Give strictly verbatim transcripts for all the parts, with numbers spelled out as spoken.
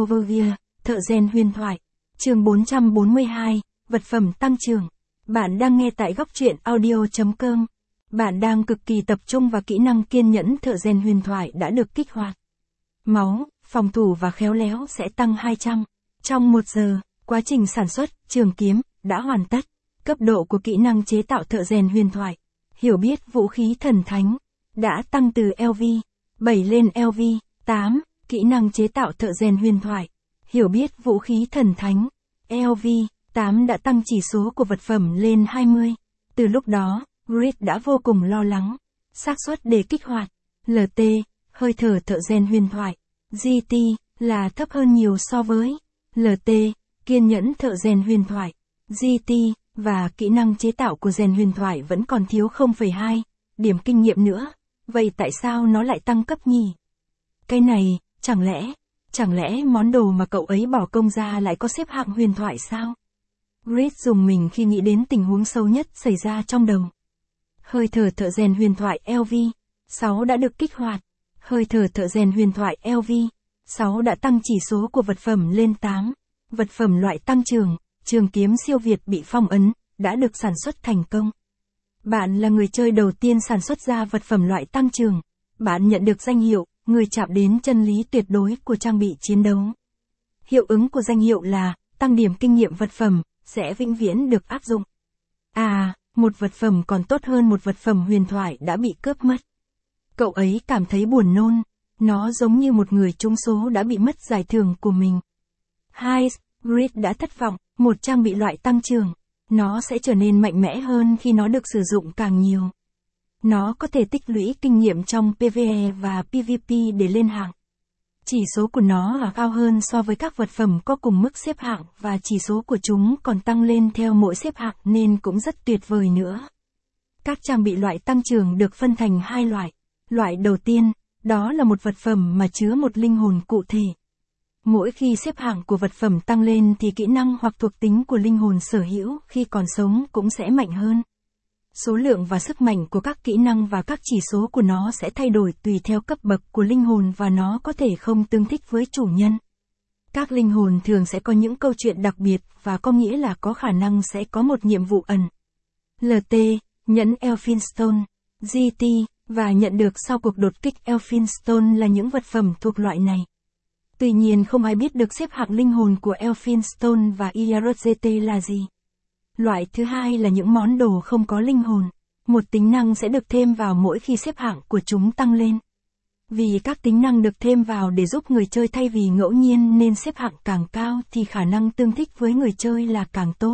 Overview, thợ rèn huyền thoại. Chương bốn trăm bốn mươi hai, vật phẩm tăng trưởng. Bạn đang nghe tại góc truyện audio chấm com. Bạn đang cực kỳ tập trung vào kỹ năng kiên nhẫn thợ rèn huyền thoại đã được kích hoạt. Máu, phòng thủ và khéo léo sẽ tăng hai trăm. Trong một giờ, quá trình sản xuất, trường kiếm, đã hoàn tất. Cấp độ của kỹ năng chế tạo thợ rèn huyền thoại. Hiểu biết vũ khí thần thánh. Đã tăng từ L V bảy lên L V tám. Kỹ năng chế tạo thợ rèn huyền thoại. Hiểu biết vũ khí thần thánh. L V tám đã tăng chỉ số của vật phẩm lên hai mươi. Từ lúc đó, Grid đã vô cùng lo lắng. xác suất để kích hoạt. L T, hơi thở thợ rèn huyền thoại. G T, là thấp hơn nhiều so với. L T, kiên nhẫn thợ rèn huyền thoại. G T, và kỹ năng chế tạo của rèn huyền thoại vẫn còn thiếu không phẩy hai. Điểm kinh nghiệm nữa. Vậy tại sao nó lại tăng cấp nhỉ? Cái này, chẳng lẽ, chẳng lẽ món đồ mà cậu ấy bỏ công ra lại có xếp hạng huyền thoại sao? Grid dùng mình khi nghĩ đến tình huống xấu nhất xảy ra trong đầu. Hơi thở thợ rèn huyền thoại L V sáu đã được kích hoạt. Hơi thở thợ rèn huyền thoại L V sáu đã tăng chỉ số của vật phẩm lên tám. Vật phẩm loại tăng trưởng, trường kiếm siêu việt bị phong ấn, đã được sản xuất thành công. Bạn là người chơi đầu tiên sản xuất ra vật phẩm loại tăng trưởng. Bạn nhận được danh hiệu, người chạm đến chân lý tuyệt đối của trang bị chiến đấu. Hiệu ứng của danh hiệu là, tăng điểm kinh nghiệm vật phẩm, sẽ vĩnh viễn được áp dụng. À, một vật phẩm còn tốt hơn một vật phẩm huyền thoại đã bị cướp mất. Cậu ấy cảm thấy buồn nôn, nó giống như một người trúng số đã bị mất giải thưởng của mình. hai. Grid đã thất vọng, một trang bị loại tăng trưởng. Nó sẽ trở nên mạnh mẽ hơn khi nó được sử dụng càng nhiều. Nó có thể tích lũy kinh nghiệm trong PvE và PvP để lên hạng. Chỉ số của nó là cao hơn so với các vật phẩm có cùng mức xếp hạng và chỉ số của chúng còn tăng lên theo mỗi xếp hạng nên cũng rất tuyệt vời nữa. Các trang bị loại tăng trưởng được phân thành hai loại. Loại đầu tiên, đó là một vật phẩm mà chứa một linh hồn cụ thể. Mỗi khi xếp hạng của vật phẩm tăng lên thì kỹ năng hoặc thuộc tính của linh hồn sở hữu khi còn sống cũng sẽ mạnh hơn. Số lượng và sức mạnh của các kỹ năng và các chỉ số của nó sẽ thay đổi tùy theo cấp bậc của linh hồn và nó có thể không tương thích với chủ nhân. Các linh hồn thường sẽ có những câu chuyện đặc biệt và có nghĩa là có khả năng sẽ có một nhiệm vụ ẩn. L T, nhẫn Elphinstone, G T, và nhận được sau cuộc đột kích Elphinstone là những vật phẩm thuộc loại này. Tuy nhiên không ai biết được xếp hạng linh hồn của Elphinstone và I R G T là gì. Loại thứ hai là những món đồ không có linh hồn. Một tính năng sẽ được thêm vào mỗi khi xếp hạng của chúng tăng lên. Vì các tính năng được thêm vào để giúp người chơi thay vì ngẫu nhiên nên xếp hạng càng cao thì khả năng tương thích với người chơi là càng tốt.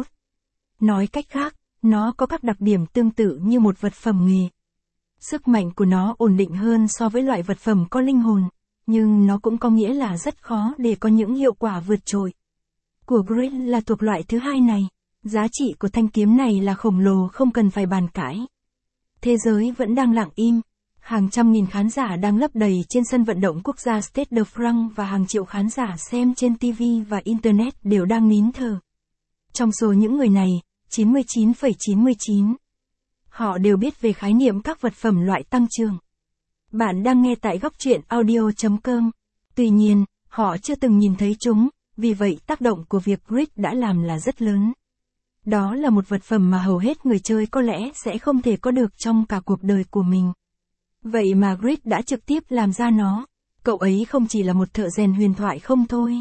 Nói cách khác, nó có các đặc điểm tương tự như một vật phẩm nghề. Sức mạnh của nó ổn định hơn so với loại vật phẩm có linh hồn, nhưng nó cũng có nghĩa là rất khó để có những hiệu quả vượt trội. Của Grid là thuộc loại thứ hai này. Giá trị của thanh kiếm này là khổng lồ không cần phải bàn cãi. Thế giới vẫn đang lặng im. Hàng trăm nghìn khán giả đang lấp đầy trên sân vận động quốc gia Stade de France và hàng triệu khán giả xem trên ti vi và Internet đều đang nín thở. Trong số những người này, chín mươi chín phẩy chín mươi chín. Họ đều biết về khái niệm các vật phẩm loại tăng trưởng. Bạn đang nghe tại góc truyện audio chấm com. Tuy nhiên, họ chưa từng nhìn thấy chúng, vì vậy tác động của việc Grid đã làm là rất lớn. Đó là một vật phẩm mà hầu hết người chơi có lẽ sẽ không thể có được trong cả cuộc đời của mình. Vậy mà Grid đã trực tiếp làm ra nó. Cậu ấy không chỉ là một thợ rèn huyền thoại không thôi.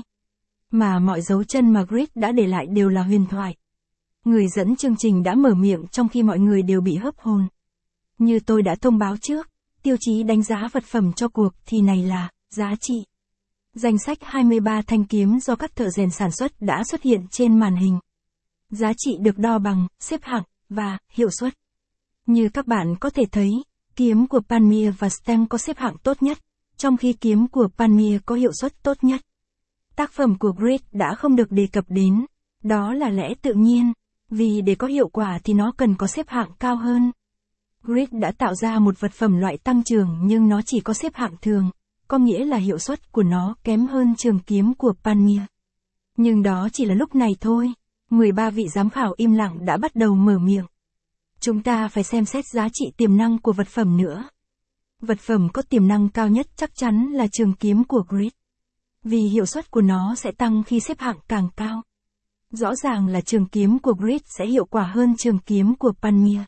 Mà mọi dấu chân mà Grid đã để lại đều là huyền thoại. Người dẫn chương trình đã mở miệng trong khi mọi người đều bị hớp hồn. Như tôi đã thông báo trước, tiêu chí đánh giá vật phẩm cho cuộc thi này là giá trị. Danh sách hai mươi ba thanh kiếm do các thợ rèn sản xuất đã xuất hiện trên màn hình. Giá trị được đo bằng, xếp hạng, và hiệu suất. Như các bạn có thể thấy, kiếm của Palmyre và Stang có xếp hạng tốt nhất, trong khi kiếm của Palmyre có hiệu suất tốt nhất. Tác phẩm của Grid đã không được đề cập đến, đó là lẽ tự nhiên, vì để có hiệu quả thì nó cần có xếp hạng cao hơn. Grid đã tạo ra một vật phẩm loại tăng trưởng nhưng nó chỉ có xếp hạng thường, có nghĩa là hiệu suất của nó kém hơn trường kiếm của Palmyre. Nhưng đó chỉ là lúc này thôi. mười ba vị giám khảo im lặng đã bắt đầu mở miệng. Chúng ta phải xem xét giá trị tiềm năng của vật phẩm nữa. Vật phẩm có tiềm năng cao nhất chắc chắn là trường kiếm của Grid. vì hiệu suất của nó sẽ tăng khi xếp hạng càng cao. Rõ ràng là trường kiếm của Grid sẽ hiệu quả hơn trường kiếm của Palmyra.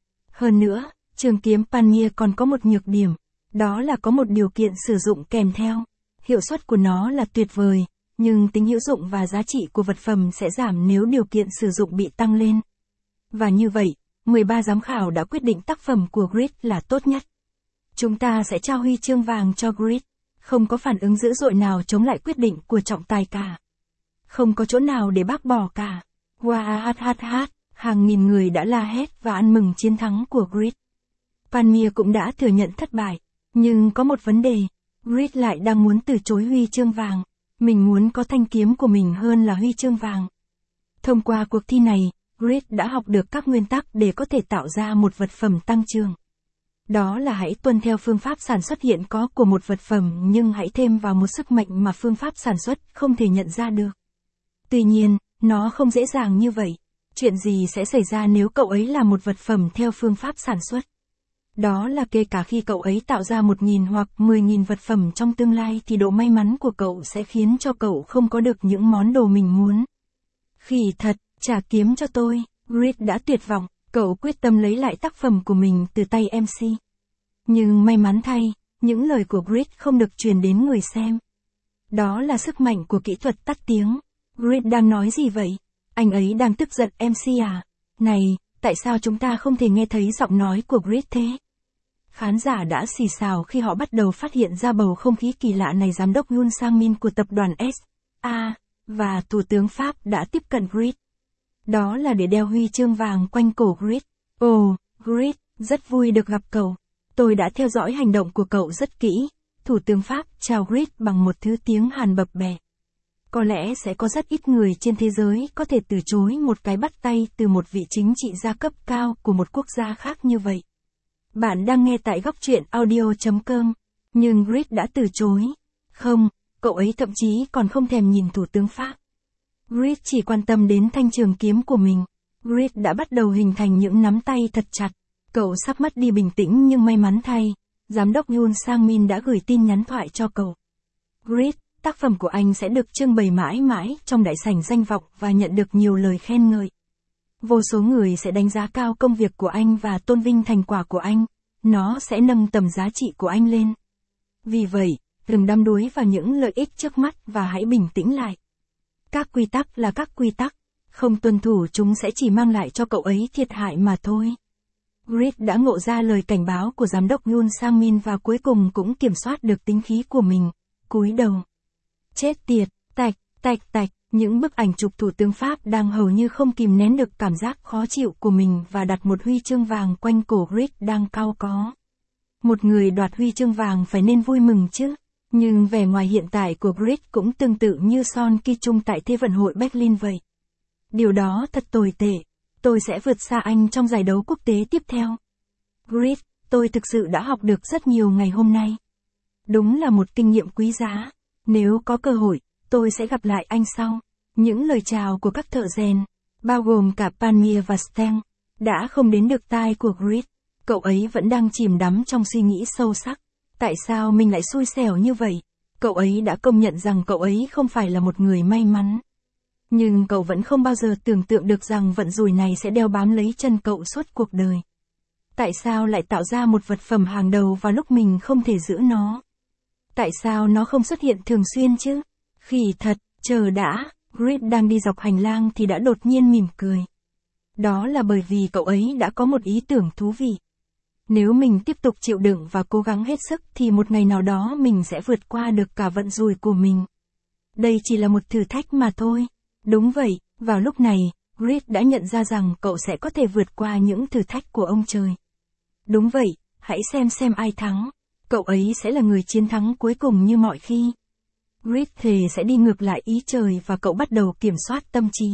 Hơn nữa, trường kiếm Palmyra còn có một nhược điểm, đó là có một điều kiện sử dụng kèm theo. Hiệu suất của nó là tuyệt vời, nhưng tính hữu dụng và giá trị của vật phẩm sẽ giảm nếu điều kiện sử dụng bị tăng lên. Và như vậy, mười ba giám khảo đã quyết định tác phẩm của Grid là tốt nhất. Chúng ta sẽ trao huy chương vàng cho Grid. Không có phản ứng dữ dội nào chống lại quyết định của trọng tài cả. Không có chỗ nào để bác bỏ cả. Wow hát hát hát, hàng nghìn người đã la hét và ăn mừng chiến thắng của Grid. Palmyra cũng đã thừa nhận thất bại. Nhưng có một vấn đề, Grid lại đang muốn từ chối huy chương vàng. Mình muốn có thanh kiếm của mình hơn là huy chương vàng. Thông qua cuộc thi này, Grid đã học được các nguyên tắc để có thể tạo ra một vật phẩm tăng trưởng. Đó là hãy tuân theo phương pháp sản xuất hiện có của một vật phẩm nhưng hãy thêm vào một sức mạnh mà phương pháp sản xuất không thể nhận ra được. Tuy nhiên, nó không dễ dàng như vậy. Chuyện gì sẽ xảy ra nếu cậu ấy làm một vật phẩm theo phương pháp sản xuất? Đó là kể cả khi cậu ấy tạo ra một nghìn hoặc mười nghìn vật phẩm trong tương lai thì độ may mắn của cậu sẽ khiến cho cậu không có được những món đồ mình muốn. Khỉ thật, trả kiếm cho tôi. Grid đã tuyệt vọng, cậu quyết tâm lấy lại tác phẩm của mình từ tay em xê. Nhưng may mắn thay, những lời của Grid không được truyền đến người xem. Đó là sức mạnh của kỹ thuật tắt tiếng. Grid đang nói gì vậy? Anh ấy đang tức giận em xê à? Này, tại sao chúng ta không thể nghe thấy giọng nói của Grid thế? Khán giả đã xì xào khi họ bắt đầu phát hiện ra bầu không khí kỳ lạ này. Giám đốc Yoon Sang-min của tập đoàn ét a và Thủ tướng Pháp đã tiếp cận Grid. Đó là để đeo huy chương vàng quanh cổ Grid. Ồ, Grid, rất vui được gặp cậu. Tôi đã theo dõi hành động của cậu rất kỹ. Thủ tướng Pháp chào Grid bằng một thứ tiếng Hàn bập bẹ. Có lẽ sẽ có rất ít người trên thế giới có thể từ chối một cái bắt tay từ một vị chính trị gia cấp cao của một quốc gia khác như vậy. Bạn đang nghe tại góc truyện audio chấm com. Nhưng Grid đã từ chối. Không, cậu ấy thậm chí còn không thèm nhìn Thủ tướng Pháp. Grid chỉ quan tâm đến thanh trường kiếm của mình. Grid đã bắt đầu hình thành những nắm tay thật chặt. Cậu sắp mất đi bình tĩnh nhưng may mắn thay, giám đốc Yoon Sang-min đã gửi tin nhắn thoại cho cậu. Grid, tác phẩm của anh sẽ được trưng bày mãi mãi trong đại sảnh danh vọng và nhận được nhiều lời khen ngợi. Vô số người sẽ đánh giá cao công việc của anh và tôn vinh thành quả của anh. Nó sẽ nâng tầm giá trị của anh lên. Vì vậy, đừng đắm đuối vào những lợi ích trước mắt và hãy bình tĩnh lại. Các quy tắc là các quy tắc, không tuân thủ chúng sẽ chỉ mang lại cho cậu ấy thiệt hại mà thôi. Grid đã ngộ ra lời cảnh báo của giám đốc Yoon Sang-min và cuối cùng cũng kiểm soát được tính khí của mình. Cúi đầu. Chết tiệt, tạch, tạch tạch, những bức ảnh chụp Thủ tướng Pháp đang hầu như không kìm nén được cảm giác khó chịu của mình và đặt một huy chương vàng quanh cổ Grid đang cau có. Một người đoạt huy chương vàng phải nên vui mừng chứ. Nhưng vẻ ngoài hiện tại của Grid cũng tương tự như Son Ki-chung tại Thế vận hội Berlin vậy. Điều đó thật tồi tệ. Tôi sẽ vượt xa anh trong giải đấu quốc tế tiếp theo. Grid, tôi thực sự đã học được rất nhiều ngày hôm nay. Đúng là một kinh nghiệm quý giá. Nếu có cơ hội, tôi sẽ gặp lại anh sau. Những lời chào của các thợ rèn, bao gồm cả Palmyra và Steng, đã không đến được tai của Grid. Cậu ấy vẫn đang chìm đắm trong suy nghĩ sâu sắc. Tại sao mình lại xui xẻo như vậy? Cậu ấy đã công nhận rằng cậu ấy không phải là một người may mắn. Nhưng cậu vẫn không bao giờ tưởng tượng được rằng vận rủi này sẽ đeo bám lấy chân cậu suốt cuộc đời. Tại sao lại tạo ra một vật phẩm hàng đầu vào lúc mình không thể giữ nó? Tại sao nó không xuất hiện thường xuyên chứ? Khỉ thật, chờ đã, Grid đang đi dọc hành lang thì đã đột nhiên mỉm cười. Đó là bởi vì cậu ấy đã có một ý tưởng thú vị. Nếu mình tiếp tục chịu đựng và cố gắng hết sức thì một ngày nào đó mình sẽ vượt qua được cả vận rủi của mình. Đây chỉ là một thử thách mà thôi. Đúng vậy, vào lúc này, Grid đã nhận ra rằng cậu sẽ có thể vượt qua những thử thách của ông trời. Đúng vậy, hãy xem xem ai thắng. Cậu ấy sẽ là người chiến thắng cuối cùng như mọi khi. Grid thề sẽ đi ngược lại ý trời và cậu bắt đầu kiểm soát tâm trí.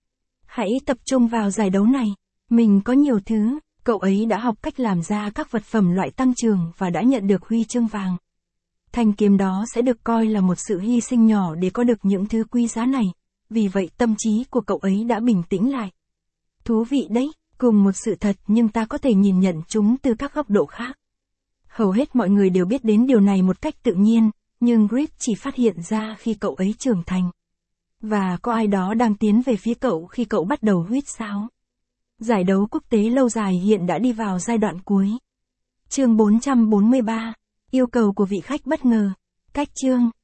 Hãy tập trung vào giải đấu này. Mình có nhiều thứ. Cậu ấy đã học cách làm ra các vật phẩm loại tăng trưởng và đã nhận được huy chương vàng. Thanh kiếm đó sẽ được coi là một sự hy sinh nhỏ để có được những thứ quý giá này. Vì vậy tâm trí của cậu ấy đã bình tĩnh lại. Thú vị đấy, cùng một sự thật nhưng ta có thể nhìn nhận chúng từ các góc độ khác. Hầu hết mọi người đều biết đến điều này một cách tự nhiên, Nhưng Grip chỉ phát hiện ra khi cậu ấy trưởng thành. Và có ai đó đang tiến về phía cậu khi cậu bắt đầu huýt sáo. Giải đấu quốc tế lâu dài hiện đã đi vào giai đoạn cuối. Chương bốn trăm bốn mươi ba. Yêu cầu của vị khách bất ngờ. Cách chương